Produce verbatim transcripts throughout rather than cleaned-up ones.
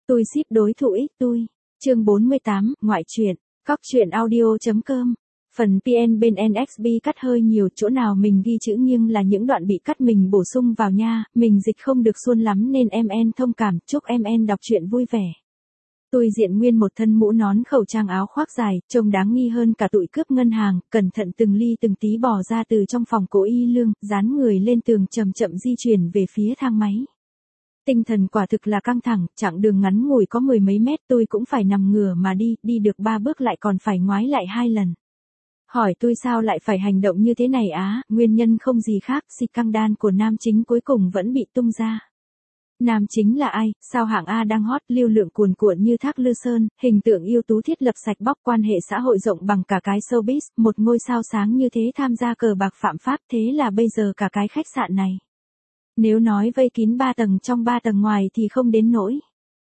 Tôi ship đối thủ ít tôi. Chương bốn mươi tám, ngoại truyện. Cóc truyện audio chấm com. Phần pê en bên en ích pê cắt hơi nhiều, chỗ nào mình ghi chữ nghiêng là những đoạn bị cắt mình bổ sung vào nha, mình dịch không được suôn lắm nên em en thông cảm, chúc em en đọc truyện vui vẻ. Tôi diện nguyên một thân mũ nón khẩu trang áo khoác dài, trông đáng nghi hơn cả tụi cướp ngân hàng, cẩn thận từng ly từng tí bò ra từ trong phòng Cố Y Lương, dán người lên tường chậm chậm di chuyển về phía thang máy. Tinh thần quả thực là căng thẳng, chặng đường ngắn ngủi có mười mấy mét tôi cũng phải nằm ngửa mà đi, đi được ba bước lại còn phải ngoái lại hai lần. Hỏi tôi sao lại phải hành động như thế này á, nguyên nhân không gì khác, scandal của nam chính cuối cùng vẫn bị tung ra. Nam chính là ai, sao hạng A đang hot, lưu lượng cuồn cuộn như thác Lư Sơn, hình tượng ưu tú thiết lập sạch bóc, quan hệ xã hội rộng bằng cả cái showbiz, một ngôi sao sáng như thế tham gia cờ bạc phạm pháp, thế là bây giờ cả cái khách sạn này. Nếu nói vây kín ba tầng trong ba tầng ngoài thì không đến nỗi.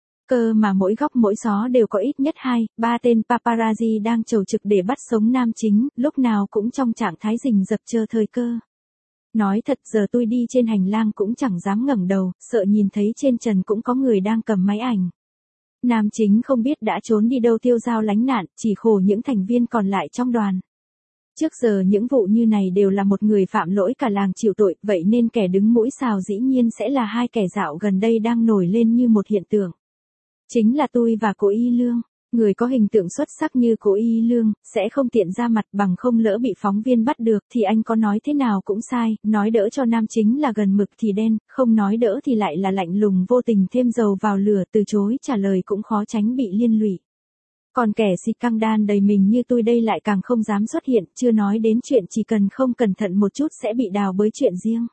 Cơ mà mỗi góc mỗi xó đều có ít nhất hai, ba tên paparazzi đang chầu trực để bắt sống nam chính, lúc nào cũng trong trạng thái rình rập chờ thời cơ. Nói thật giờ tôi đi trên hành lang cũng chẳng dám ngẩng đầu, sợ nhìn thấy trên trần cũng có người đang cầm máy ảnh. Nam chính không biết đã trốn đi đâu tiêu dao lánh nạn, chỉ khổ những thành viên còn lại trong đoàn. Trước giờ những vụ như này đều là một người phạm lỗi cả làng chịu tội, vậy nên kẻ đứng mũi xào dĩ nhiên sẽ là hai kẻ dạo gần đây đang nổi lên như một hiện tượng. Chính là tôi và Cố Y Lương. Người có hình tượng xuất sắc như Cố Y Lương, sẽ không tiện ra mặt, bằng không lỡ bị phóng viên bắt được thì anh có nói thế nào cũng sai, nói đỡ cho nam chính là gần mực thì đen, không nói đỡ thì lại là lạnh lùng vô tình thêm dầu vào lửa, từ chối trả lời cũng khó tránh bị liên lụy. Còn kẻ scandal đầy mình như tôi đây lại càng không dám xuất hiện, chưa nói đến chuyện chỉ cần không cẩn thận một chút sẽ bị đào bới chuyện riêng.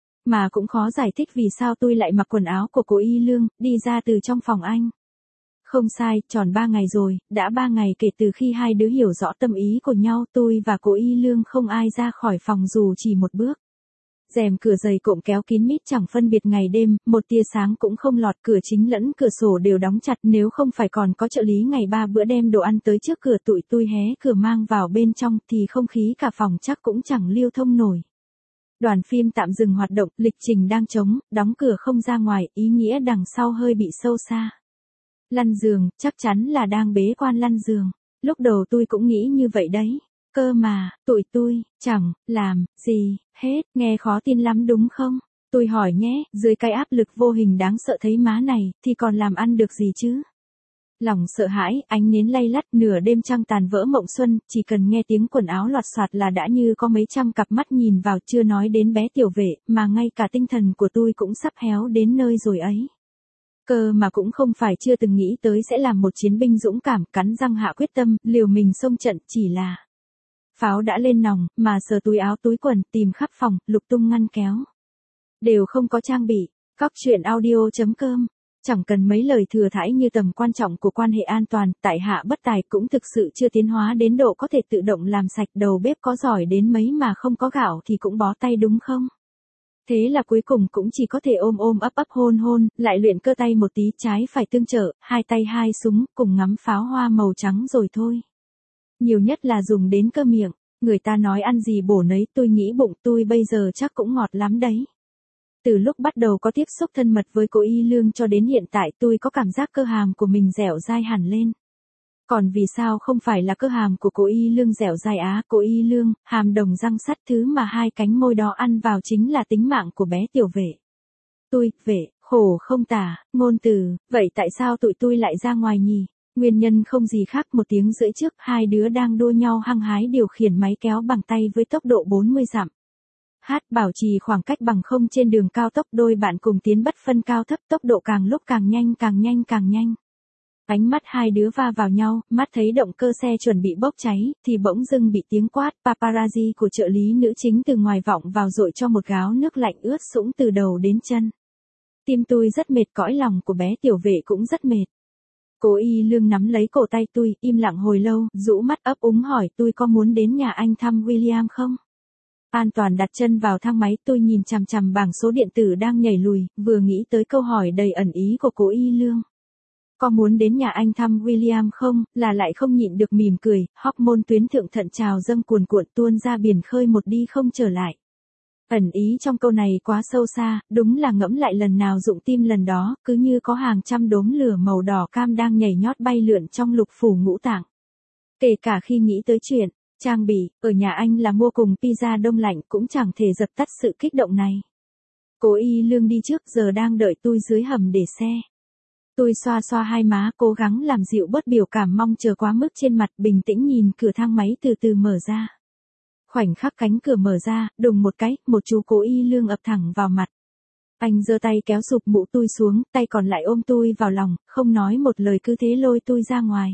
Mà cũng khó giải thích vì sao tôi lại mặc quần áo của Cố Y Lương, đi ra từ trong phòng anh. Không sai, tròn ba ngày rồi, đã ba ngày kể từ khi hai đứa hiểu rõ tâm ý của nhau, tôi và Cố Y Lương không ai ra khỏi phòng dù chỉ một bước. Rèm cửa dày cộm kéo kín mít chẳng phân biệt ngày đêm, một tia sáng cũng không lọt, cửa chính lẫn cửa sổ đều đóng chặt, nếu không phải còn có trợ lý ngày ba bữa đem đồ ăn tới trước cửa tụi tôi hé cửa mang vào bên trong thì không khí cả phòng chắc cũng chẳng lưu thông nổi. Đoàn phim tạm dừng hoạt động, lịch trình đang trống, đóng cửa không ra ngoài, ý nghĩa đằng sau hơi bị sâu xa. Lăn giường, chắc chắn là đang bế quan lăn giường. Lúc đầu tôi cũng nghĩ như vậy đấy. Cơ mà, tụi tôi, chẳng, làm, gì, hết, nghe khó tin lắm đúng không? Tôi hỏi nhé, dưới cái áp lực vô hình đáng sợ thấy má này, thì còn làm ăn được gì chứ? Lòng sợ hãi, ánh nến lay lắt, nửa đêm trăng tàn vỡ mộng xuân, chỉ cần nghe tiếng quần áo loạt soạt là đã như có mấy trăm cặp mắt nhìn vào, chưa nói đến bé tiểu vệ, mà ngay cả tinh thần của tôi cũng sắp héo đến nơi rồi ấy. Cơ mà cũng không phải chưa từng nghĩ tới sẽ làm một chiến binh dũng cảm, cắn răng hạ quyết tâm, liều mình xông trận, chỉ là pháo đã lên nòng, mà sờ túi áo túi quần, tìm khắp phòng, lục tung ngăn kéo. Đều không có trang bị. Cóc truyện audio chấm com. Chẳng cần mấy lời thừa thãi như tầm quan trọng của quan hệ an toàn, tại hạ bất tài cũng thực sự chưa tiến hóa đến độ có thể tự động làm sạch, đầu bếp có giỏi đến mấy mà không có gạo thì cũng bó tay đúng không? Thế là cuối cùng cũng chỉ có thể ôm ôm ấp ấp hôn hôn, lại luyện cơ tay một tí, trái phải tương trợ, hai tay hai súng, cùng ngắm pháo hoa màu trắng rồi thôi. Nhiều nhất là dùng đến cơ miệng, người ta nói ăn gì bổ nấy, tôi nghĩ bụng tôi bây giờ chắc cũng ngọt lắm đấy. Từ lúc bắt đầu có tiếp xúc thân mật với Cố Y Lương cho đến hiện tại tôi có cảm giác cơ hàm của mình dẻo dai hẳn lên. Còn vì sao không phải là cơ hàm của Cố Y Lương dẻo dai á, Cố Y Lương, hàm đồng răng sắt, thứ mà hai cánh môi đó ăn vào chính là tính mạng của bé tiểu vệ. Tôi, vệ, khổ không tả, ngôn từ, vậy tại sao tụi tôi lại ra ngoài nhỉ? Nguyên nhân không gì khác, một tiếng rưỡi trước, hai đứa đang đua nhau hăng hái điều khiển máy kéo bằng tay với tốc độ bốn mươi dặm. Hát bảo trì khoảng cách bằng không trên đường cao tốc, đôi bạn cùng tiến bất phân cao thấp, tốc độ càng lúc càng nhanh càng nhanh càng nhanh. Ánh mắt hai đứa va vào nhau, mắt thấy động cơ xe chuẩn bị bốc cháy, thì bỗng dưng bị tiếng quát paparazzi của trợ lý nữ chính từ ngoài vọng vào dội cho một gáo nước lạnh ướt sũng từ đầu đến chân. Tim tôi rất mệt, cõi lòng của bé tiểu vệ cũng rất mệt. Cố Y Lương nắm lấy cổ tay tôi, im lặng hồi lâu, rũ mắt ấp úng hỏi tôi có muốn đến nhà anh thăm William không? An toàn đặt chân vào thang máy, tôi nhìn chằm chằm bảng số điện tử đang nhảy lùi, vừa nghĩ tới câu hỏi đầy ẩn ý của Cố Y Lương. Có muốn đến nhà anh thăm William không, là lại không nhịn được mỉm cười, hormone tuyến thượng thận trào dâng cuồn cuộn tuôn ra biển khơi một đi không trở lại. Ẩn ý trong câu này quá sâu xa, đúng là ngẫm lại lần nào rụng tim lần đó, cứ như có hàng trăm đốm lửa màu đỏ cam đang nhảy nhót bay lượn trong lục phủ ngũ tạng. Kể cả khi nghĩ tới chuyện, trang bị, ở nhà anh là mua cùng pizza đông lạnh cũng chẳng thể dập tắt sự kích động này. Cố Y Lương đi trước giờ đang đợi tôi dưới hầm để xe. Tôi xoa xoa hai má cố gắng làm dịu bớt biểu cảm mong chờ quá mức trên mặt, bình tĩnh nhìn cửa thang máy từ từ mở ra. Khoảnh khắc cánh cửa mở ra, đùng một cái, một chú Cố Y Lương ập thẳng vào mặt. Anh giơ tay kéo sụp mũ tôi xuống, tay còn lại ôm tôi vào lòng, không nói một lời cứ thế lôi tôi ra ngoài.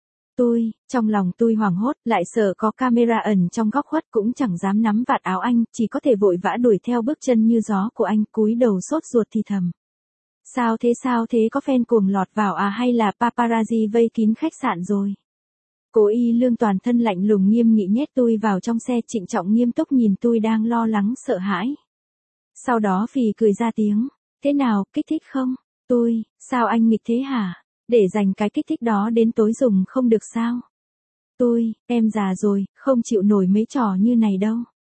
Tôi, trong lòng tôi hoảng hốt, lại sợ có camera ẩn trong góc khuất cũng chẳng dám nắm vạt áo anh, chỉ có thể vội vã đuổi theo bước chân như gió của anh, cúi đầu sốt ruột thì thầm. Sao thế sao thế có fan cuồng lọt vào à hay là paparazzi vây kín khách sạn rồi? Cố Y Lương toàn thân lạnh lùng nghiêm nghị nhét tôi vào trong xe, trịnh trọng nghiêm túc nhìn tôi đang lo lắng sợ hãi. Sau đó phì cười ra tiếng, thế nào, kích thích không? Tôi, sao anh nghịch thế hả? Để dành cái kích thích đó đến tối dùng không được sao? Tôi, em già rồi, không chịu nổi mấy trò như này đâu.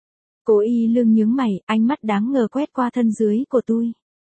Cố Y Lương nhướng mày, ánh mắt đáng ngờ quét qua thân dưới của tôi.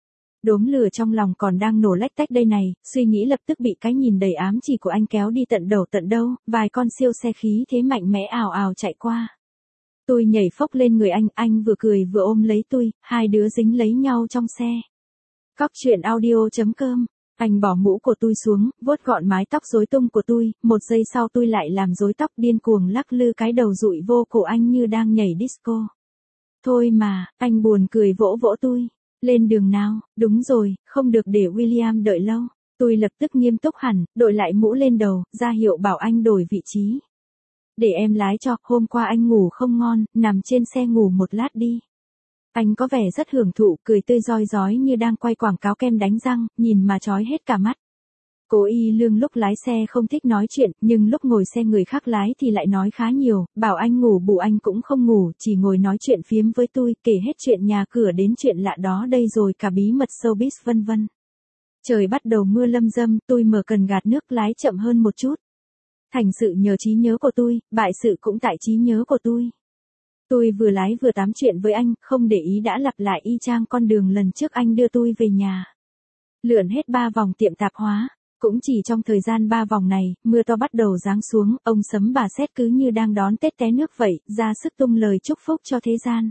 Đốm lửa trong lòng còn đang nổ lách tách đây này, suy nghĩ lập tức bị cái nhìn đầy ám chỉ của anh kéo đi tận đầu tận đâu, vài con siêu xe khí thế mạnh mẽ ào ào chạy qua. Tôi nhảy phốc lên người anh, anh vừa cười vừa ôm lấy tôi, hai đứa dính lấy nhau trong xe. Cóc truyện audio chấm com. Anh bỏ mũ của tôi xuống, vuốt gọn mái tóc rối tung của tôi, một giây sau tôi lại làm rối tóc điên cuồng lắc lư cái đầu dụi vô cổ anh như đang nhảy disco. Thôi mà, anh buồn cười vỗ vỗ tôi. Lên đường nào, đúng rồi, không được để William đợi lâu. Tôi lập tức nghiêm túc hẳn, đội lại mũ lên đầu, ra hiệu bảo anh đổi vị trí. Để em lái cho, hôm qua anh ngủ không ngon, nằm trên xe ngủ một lát đi. Anh có vẻ rất hưởng thụ, cười tươi rói rói như đang quay quảng cáo kem đánh răng, nhìn mà chói hết cả mắt. Cố Y Lương lúc lái xe không thích nói chuyện, nhưng lúc ngồi xe người khác lái thì lại nói khá nhiều, bảo anh ngủ bù anh cũng không ngủ, chỉ ngồi nói chuyện phiếm với tôi, kể hết chuyện nhà cửa đến chuyện lạ đó đây rồi cả bí mật showbiz vân vân. Trời bắt đầu mưa lâm dâm, tôi mở cần gạt nước lái chậm hơn một chút. Thành sự nhờ trí nhớ của tôi, bại sự cũng tại trí nhớ của tôi. Tôi vừa lái vừa tám chuyện với anh, không để ý đã lặp lại y chang con đường lần trước anh đưa tôi về nhà. Lượn hết ba vòng tiệm tạp hóa. Cũng chỉ trong thời gian ba vòng này, mưa to bắt đầu giáng xuống, ông sấm bà sét cứ như đang đón Tết té nước vậy, ra sức tung lời chúc phúc cho thế gian.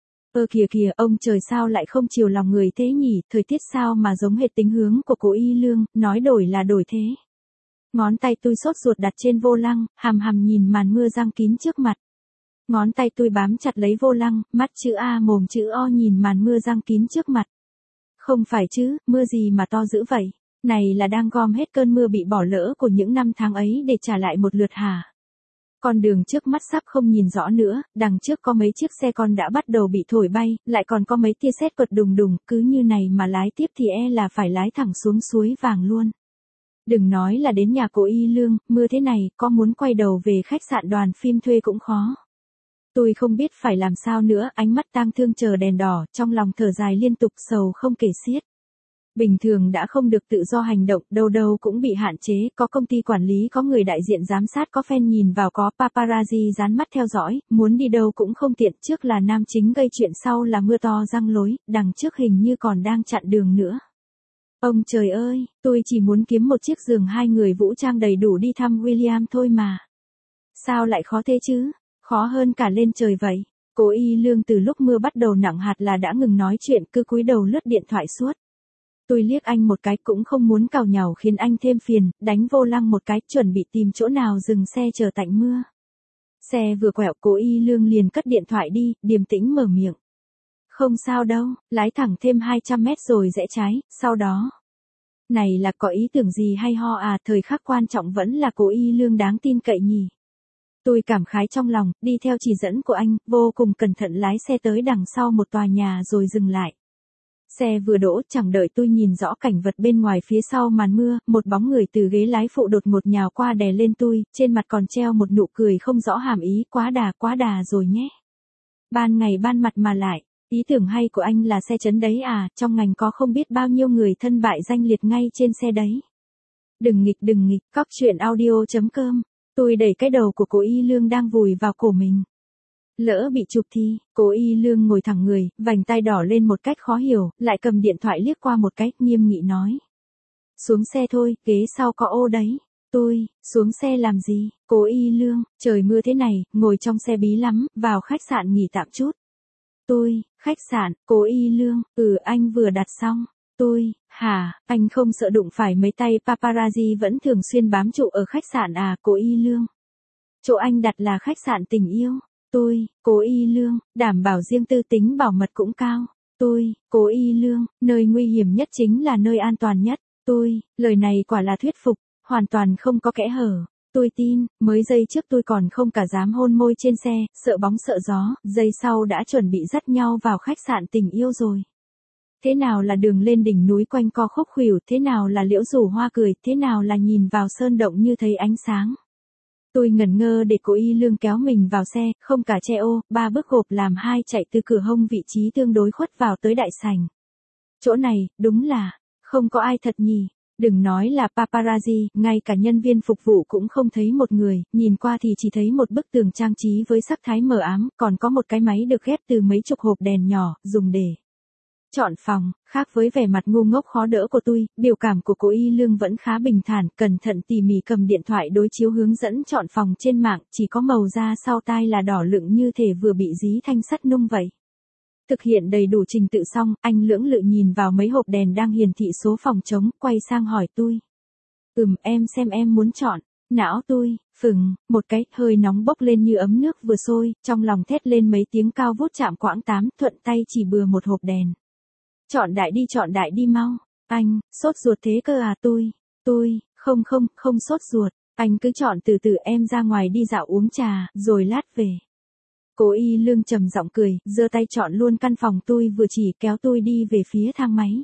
Ơ kìa kìa, ông trời sao lại không chiều lòng người thế nhỉ, thời tiết sao mà giống hệt tính hướng của Cố Y Lương, nói đổi là đổi thế. Ngón tay tôi sốt ruột đặt trên vô lăng, hằm hằm nhìn màn mưa giăng kín trước mặt. Ngón tay tôi bám chặt lấy vô lăng, mắt chữ A mồm chữ O nhìn màn mưa giăng kín trước mặt. Không phải chứ, mưa gì mà to dữ vậy? Này là đang gom hết cơn mưa bị bỏ lỡ của những năm tháng ấy để trả lại một lượt hả? Con đường trước mắt sắp không nhìn rõ nữa, đằng trước có mấy chiếc xe con đã bắt đầu bị thổi bay, lại còn có mấy tia sét quật đùng đùng, cứ như này mà lái tiếp thì e là phải lái thẳng xuống suối vàng luôn. Đừng nói là đến nhà Cố Y Lương, mưa thế này, có muốn quay đầu về khách sạn đoàn phim thuê cũng khó. Tôi không biết phải làm sao nữa, ánh mắt tang thương chờ đèn đỏ, trong lòng thở dài liên tục sầu không kể xiết. Bình thường đã không được tự do hành động, đâu đâu cũng bị hạn chế, có công ty quản lý, có người đại diện giám sát, có fan nhìn vào, có paparazzi dán mắt theo dõi, muốn đi đâu cũng không tiện, trước là nam chính gây chuyện sau là mưa to giăng lối, đằng trước hình như còn đang chặn đường nữa. Ông trời ơi, tôi chỉ muốn kiếm một chiếc giường hai người vũ trang đầy đủ đi thăm William thôi mà. Sao lại khó thế chứ? Khó hơn cả lên trời vậy. Cố Y Lương từ lúc mưa bắt đầu nặng hạt là đã ngừng nói chuyện, cứ cúi đầu lướt điện thoại suốt. Tôi liếc anh một cái cũng không muốn càu nhàu khiến anh thêm phiền, đánh vô lăng một cái, chuẩn bị tìm chỗ nào dừng xe chờ tạnh mưa. Xe vừa quẹo, Cố Y Lương liền cất điện thoại đi, điềm tĩnh mở miệng. Không sao đâu, lái thẳng thêm hai trăm mét rồi rẽ trái, sau đó. Này là có ý tưởng gì hay ho à, thời khắc quan trọng vẫn là Cố Y Lương đáng tin cậy nhỉ. Tôi cảm khái trong lòng, đi theo chỉ dẫn của anh, vô cùng cẩn thận lái xe tới đằng sau một tòa nhà rồi dừng lại. Xe vừa đỗ, chẳng đợi tôi nhìn rõ cảnh vật bên ngoài phía sau màn mưa, một bóng người từ ghế lái phụ đột ngột nhào qua đè lên tôi, trên mặt còn treo một nụ cười không rõ hàm ý, quá đà quá đà rồi nhé. Ban ngày ban mặt mà lại, ý tưởng hay của anh là xe chấn đấy à, trong ngành có không biết bao nhiêu người thân bại danh liệt ngay trên xe đấy. Đừng nghịch đừng nghịch, cóc truyện audio chấm com. Tôi đẩy cái đầu của Cố Y Lương đang vùi vào cổ mình. Lỡ bị chụp thì, Cố Y Lương ngồi thẳng người, vành tai đỏ lên một cách khó hiểu, lại cầm điện thoại liếc qua một cách, nghiêm nghị nói. Xuống xe thôi, ghế sau có ô đấy. Tôi, xuống xe làm gì? Cố Y Lương, trời mưa thế này, ngồi trong xe bí lắm, vào khách sạn nghỉ tạm chút. Tôi, khách sạn, Cố Y Lương, ừ anh vừa đặt xong. Tôi, hả, anh không sợ đụng phải mấy tay paparazzi vẫn thường xuyên bám trụ ở khách sạn à? Cố Y Lương. Chỗ anh đặt là khách sạn tình yêu. Tôi, Cố Y Lương, đảm bảo riêng tư tính bảo mật cũng cao. Tôi, Cố Y Lương, nơi nguy hiểm nhất chính là nơi an toàn nhất. Tôi, lời này quả là thuyết phục, hoàn toàn không có kẽ hở. Tôi tin, mới giây trước tôi còn không cả dám hôn môi trên xe, sợ bóng sợ gió, giây sau đã chuẩn bị dắt nhau vào khách sạn tình yêu rồi. Thế nào là đường lên đỉnh núi quanh co khúc khuỷu, thế nào là liễu rủ hoa cười, thế nào là nhìn vào sơn động như thấy ánh sáng. Tôi ngẩn ngơ để Cố Y Lương kéo mình vào xe, không cả che ô, ba bước gộp làm hai chạy từ cửa hông vị trí tương đối khuất vào tới đại sảnh. Chỗ này, đúng là, không có ai thật nhỉ. Đừng nói là paparazzi, ngay cả nhân viên phục vụ cũng không thấy một người, nhìn qua thì chỉ thấy một bức tường trang trí với sắc thái mờ ám, còn có một cái máy được ghép từ mấy chục hộp đèn nhỏ, dùng để chọn phòng. Khác với vẻ mặt ngu ngốc khó đỡ của tôi, biểu cảm của Cố Y Lương vẫn khá bình thản, cẩn thận tỉ mỉ cầm điện thoại đối chiếu hướng dẫn chọn phòng trên mạng, chỉ có màu da sau tai là đỏ lựng như thể vừa bị dí thanh sắt nung vậy. Thực hiện đầy đủ trình tự xong, anh lưỡng lự nhìn vào mấy hộp đèn đang hiển thị số phòng trống, quay sang hỏi tôi. Ừm, em xem em muốn chọn. Não tôi, phừng, một cái, hơi nóng bốc lên như ấm nước vừa sôi, trong lòng thét lên mấy tiếng cao vút chạm quãng tám, thuận tay chỉ bừa một hộp đèn. Chọn đại đi chọn đại đi mau. Anh, sốt ruột thế cơ à? Tôi, tôi, không không, không sốt ruột. Anh cứ chọn từ từ, em ra ngoài đi dạo uống trà, rồi lát về. Cố Y Lương trầm giọng cười, giơ tay chọn luôn căn phòng tôi vừa chỉ, kéo tôi đi về phía thang máy.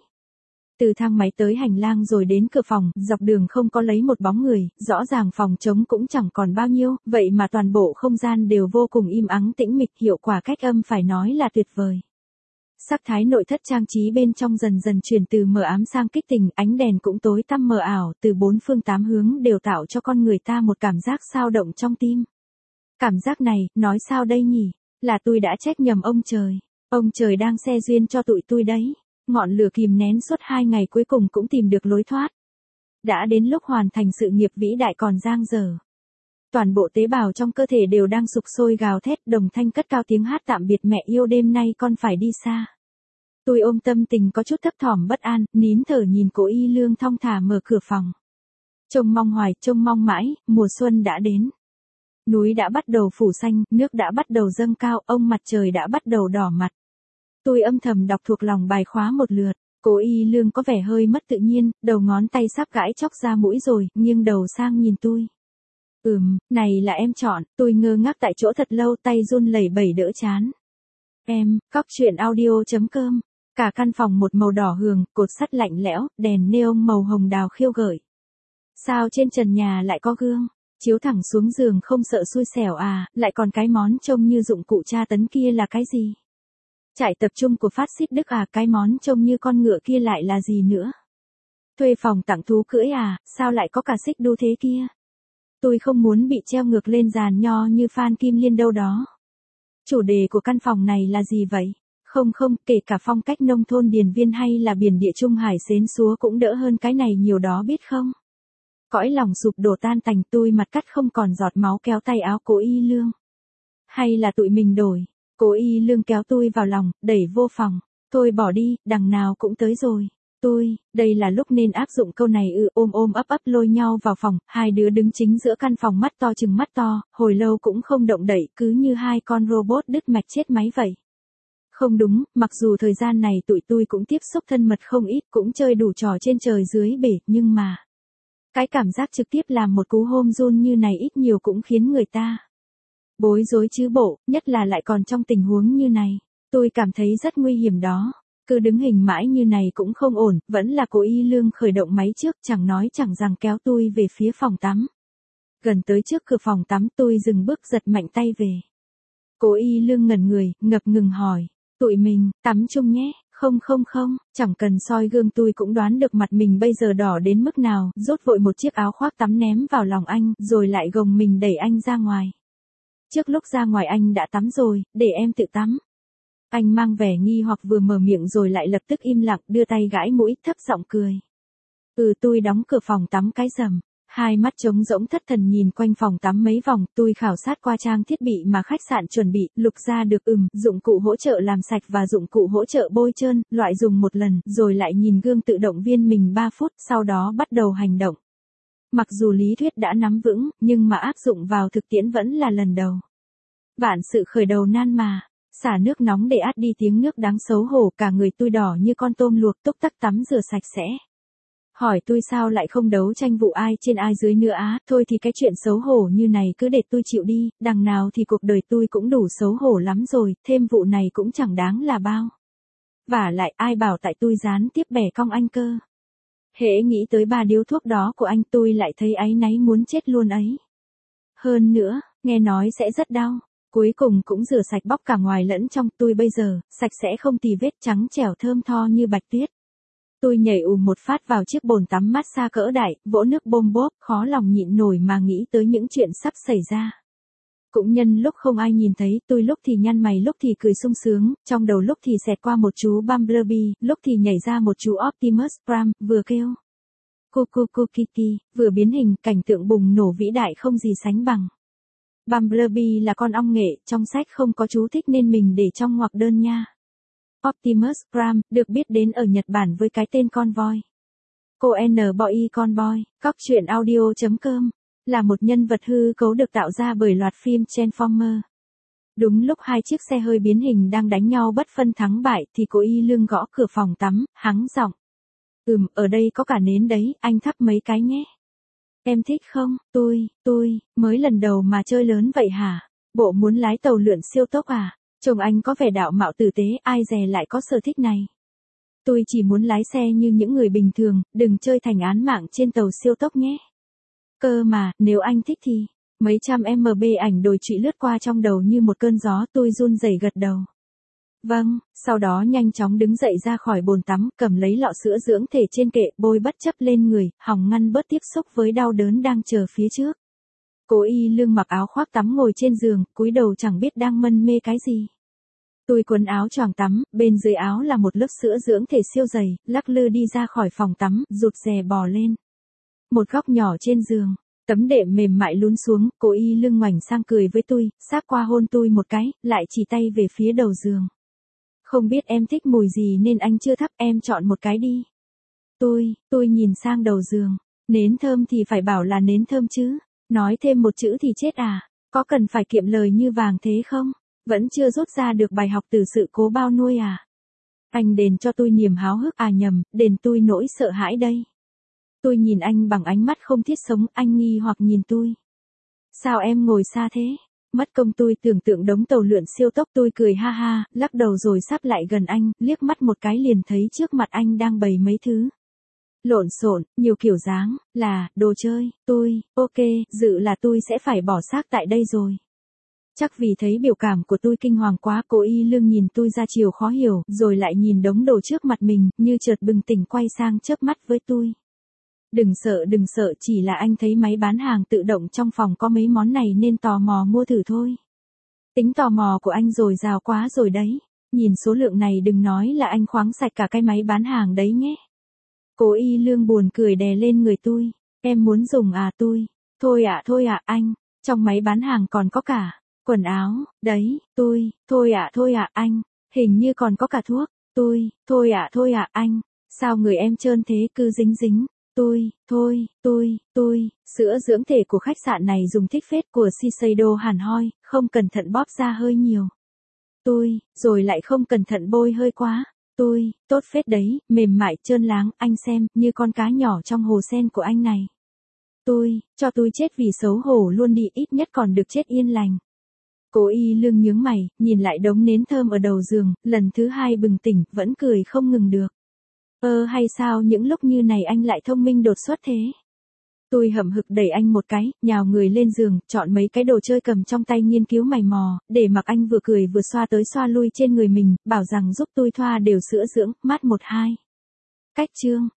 Từ thang máy tới hành lang rồi đến cửa phòng, dọc đường không có lấy một bóng người, rõ ràng phòng trống cũng chẳng còn bao nhiêu, vậy mà toàn bộ không gian đều vô cùng im ắng tĩnh mịch, hiệu quả cách âm phải nói là tuyệt vời. Sắc thái nội thất trang trí bên trong dần dần chuyển từ mờ ám sang kích tình, ánh đèn cũng tối tăm mờ ảo, từ bốn phương tám hướng đều tạo cho con người ta một cảm giác xao động trong tim. Cảm giác này, nói sao đây nhỉ? Là tôi đã trách nhầm ông trời. Ông trời đang xe duyên cho tụi tôi đấy. Ngọn lửa kìm nén suốt hai ngày cuối cùng cũng tìm được lối thoát. Đã đến lúc hoàn thành sự nghiệp vĩ đại còn dang dở. Toàn bộ tế bào trong cơ thể đều đang sục sôi gào thét, đồng thanh cất cao tiếng hát tạm biệt mẹ yêu, đêm nay con phải đi xa. Tôi ôm tâm tình có chút thấp thỏm bất an, nín thở nhìn Cố Y Lương thong thả mở cửa phòng. Trông mong hoài, trông mong mãi, mùa xuân đã đến. Núi đã bắt đầu phủ xanh, nước đã bắt đầu dâng cao, ông mặt trời đã bắt đầu đỏ mặt. Tôi âm thầm đọc thuộc lòng bài khóa một lượt. Cố Y Lương có vẻ hơi mất tự nhiên, đầu ngón tay sắp gãi chóc ra mũi rồi, nghiêng đầu sang nhìn tôi. Ừm, này là em chọn. Tôi ngơ ngác tại chỗ thật lâu, tay run lẩy bẩy đỡ chán. Em, cóc truyện audio chấm com. Cả căn phòng một màu đỏ hường, cột sắt lạnh lẽo, đèn neon màu hồng đào khiêu gợi. Sao trên trần nhà lại có gương? Chiếu thẳng xuống giường không sợ xui xẻo à? Lại còn cái món trông như dụng cụ tra tấn kia là cái gì? Trại tập trung của phát xít Đức à? Cái món trông như con ngựa kia lại là gì nữa? Thuê phòng tặng thú cưỡi à? Sao lại có cả xích đu thế kia? Tôi không muốn bị treo ngược lên giàn nho như Phan Kim Liên đâu đó. Chủ đề của căn phòng này là gì vậy? Không không, kể cả phong cách nông thôn điền viên hay là biển địa trung hải xến xúa cũng đỡ hơn cái này nhiều đó biết không? Cõi lòng sụp đổ tan tành, tôi mặt cắt không còn giọt máu kéo tay áo Cố Y Lương. Hay là tụi mình đổi? Cố Y Lương kéo tôi vào lòng, đẩy vô phòng. Thôi bỏ đi, đằng nào cũng tới rồi. Tôi, đây là lúc nên áp dụng câu này ư, ôm ôm ấp ấp lôi nhau vào phòng, hai đứa đứng chính giữa căn phòng mắt to chừng mắt to, hồi lâu cũng không động đậy, cứ như hai con robot đứt mạch chết máy vậy. Không đúng, mặc dù thời gian này tụi tôi cũng tiếp xúc thân mật không ít, cũng chơi đủ trò trên trời dưới bể, nhưng mà cái cảm giác trực tiếp làm một cú hôn run như này ít nhiều cũng khiến người ta bối rối chứ bộ, nhất là lại còn trong tình huống như này. Tôi cảm thấy rất nguy hiểm đó. Cứ đứng hình mãi như này cũng không ổn, vẫn là Cố Y Lương khởi động máy trước, chẳng nói chẳng rằng kéo tôi về phía phòng tắm. Gần tới trước cửa phòng tắm tôi dừng bước giật mạnh tay về. Cố Y Lương ngẩn người, ngập ngừng hỏi, tụi mình, tắm chung nhé. Không không không, chẳng cần soi gương tôi cũng đoán được mặt mình bây giờ đỏ đến mức nào, rút vội một chiếc áo khoác tắm ném vào lòng anh, rồi lại gồng mình đẩy anh ra ngoài. Trước lúc ra ngoài anh đã tắm rồi, để em tự tắm. Anh mang vẻ nghi hoặc vừa mở miệng rồi lại lập tức im lặng đưa tay gãi mũi thấp giọng cười. Ừ tôi đóng cửa phòng tắm cái rầm. Hai mắt trống rỗng thất thần nhìn quanh phòng tắm mấy vòng, tôi khảo sát qua trang thiết bị mà khách sạn chuẩn bị, lục ra được ừm, dụng cụ hỗ trợ làm sạch và dụng cụ hỗ trợ bôi trơn, loại dùng một lần, rồi lại nhìn gương tự động viên mình ba phút, sau đó bắt đầu hành động. Mặc dù lý thuyết đã nắm vững, nhưng mà áp dụng vào thực tiễn vẫn là lần đầu. Vạn sự khởi đầu nan mà. Xả nước nóng để át đi tiếng nước đáng xấu hổ, cả người tôi đỏ như con tôm luộc, túc tắc tắm rửa sạch sẽ. Hỏi tôi sao lại không đấu tranh vụ ai trên ai dưới nữa á, thôi thì cái chuyện xấu hổ như này cứ để tôi chịu đi, đằng nào thì cuộc đời tôi cũng đủ xấu hổ lắm rồi, thêm vụ này cũng chẳng đáng là bao. Vả lại ai bảo tại tôi gián tiếp bẻ cong anh cơ. Hễ nghĩ tới ba điếu thuốc đó của anh tôi lại thấy áy náy muốn chết luôn ấy. Hơn nữa, nghe nói sẽ rất đau. Cuối cùng cũng rửa sạch bóc cả ngoài lẫn trong, tôi bây giờ, sạch sẽ không tì vết, trắng trẻo thơm tho như bạch tuyết. Tôi nhảy ù một phát vào chiếc bồn tắm massage cỡ đại, vỗ nước bôm bốp, khó lòng nhịn nổi mà nghĩ tới những chuyện sắp xảy ra. Cũng nhân lúc không ai nhìn thấy, tôi lúc thì nhăn mày lúc thì cười sung sướng, trong đầu lúc thì xẹt qua một chú Bumblebee, lúc thì nhảy ra một chú Optimus Prime, vừa kêu Kukukukiki, vừa biến hình, cảnh tượng bùng nổ vĩ đại không gì sánh bằng. Bumblebee là con ong nghệ, trong sách không có chú thích nên mình để trong ngoặc đơn nha. Optimus Prime, được biết đến ở Nhật Bản với cái tên con voi. Conboy Conboy, cóc truyện audio chấm com, là một nhân vật hư cấu được tạo ra bởi loạt phim Transformer. Đúng lúc hai chiếc xe hơi biến hình đang đánh nhau bất phân thắng bại thì cô Y Lương gõ cửa phòng tắm, hắng giọng. Ừm, ở đây có cả nến đấy, anh thắp mấy cái nhé. Em thích không? Tôi, tôi, mới lần đầu mà chơi lớn vậy hả? Bộ muốn lái tàu lượn siêu tốc à? Chồng anh có vẻ đạo mạo tử tế, ai dè lại có sở thích này. Tôi chỉ muốn lái xe như những người bình thường, đừng chơi thành án mạng trên tàu siêu tốc nhé. Cơ mà, nếu anh thích thì, mấy trăm mb ảnh đồi trụy lướt qua trong đầu như một cơn gió, tôi run rẩy gật đầu. Vâng, sau đó nhanh chóng đứng dậy ra khỏi bồn tắm, cầm lấy lọ sữa dưỡng thể trên kệ, bôi bất chấp lên người, hòng ngăn bớt tiếp xúc với đau đớn đang chờ phía trước. Cô Y Lương mặc áo khoác tắm ngồi trên giường, cúi đầu chẳng biết đang mân mê cái gì. Tôi quấn áo choàng tắm, bên dưới áo là một lớp sữa dưỡng thể siêu dày, lắc lư đi ra khỏi phòng tắm, rụt rè bò lên. Một góc nhỏ trên giường, tấm đệm mềm mại lún xuống, cô Y Lương ngoảnh sang cười với tôi, sát qua hôn tôi một cái, lại chỉ tay về phía đầu giường. Không biết em thích mùi gì nên anh chưa thắp, em chọn một cái đi. Tôi, tôi nhìn sang đầu giường, nến thơm thì phải bảo là nến thơm chứ, nói thêm một chữ thì chết à, có cần phải kiệm lời như vàng thế không? Vẫn chưa rút ra được bài học từ sự cố bao nuôi à? Anh đền cho tôi niềm háo hức à nhầm, đền tôi nỗi sợ hãi đây. Tôi nhìn anh bằng ánh mắt không thiết sống, anh nghi hoặc nhìn tôi. Sao em ngồi xa thế? Mất công tôi tưởng tượng đống tàu lượn siêu tốc, tôi cười ha ha, lắc đầu rồi sắp lại gần anh, liếc mắt một cái liền thấy trước mặt anh đang bày mấy thứ. Lộn xộn, nhiều kiểu dáng, là, đồ chơi, tôi, ok, dự là tôi sẽ phải bỏ xác tại đây rồi. Chắc vì thấy biểu cảm của tôi kinh hoàng quá, cô Y Lương nhìn tôi ra chiều khó hiểu, rồi lại nhìn đống đồ trước mặt mình, như chợt bừng tỉnh quay sang chớp mắt với tôi. Đừng sợ đừng sợ, chỉ là anh thấy máy bán hàng tự động trong phòng có mấy món này nên tò mò mua thử thôi. Tính tò mò của anh dồi dào quá rồi đấy, nhìn số lượng này đừng nói là anh khoáng sạch cả cái máy bán hàng đấy nhé. Cô Y Lương buồn cười đè lên người tôi, em muốn dùng à tôi, thôi ạ thôi ạ anh, trong máy bán hàng còn có cả quần áo, đấy, tôi, thôi ạ thôi ạ anh, hình như còn có cả thuốc, tôi, thôi ạ thôi ạ anh, sao người em trơn thế cứ dính dính. Tôi, thôi, tôi, tôi, sữa dưỡng thể của khách sạn này dùng thích phết của Shiseido hẳn hoi, không cẩn thận bóp ra hơi nhiều. Tôi, rồi lại không cẩn thận bôi hơi quá. Tôi, tốt phết đấy, mềm mại, trơn láng, anh xem, như con cá nhỏ trong hồ sen của anh này. Tôi, cho tôi chết vì xấu hổ luôn đi, ít nhất còn được chết yên lành. Cô Y Lương nhướng mày, nhìn lại đống nến thơm ở đầu giường, lần thứ hai bừng tỉnh, vẫn cười không ngừng được. Ơ hay sao những lúc như này anh lại thông minh đột xuất thế? Tôi hậm hực đẩy anh một cái, nhào người lên giường, chọn mấy cái đồ chơi cầm trong tay nghiên cứu mày mò, để mặc anh vừa cười vừa xoa tới xoa lui trên người mình, bảo rằng giúp tôi thoa đều sữa dưỡng, mát một hai. Cách chương.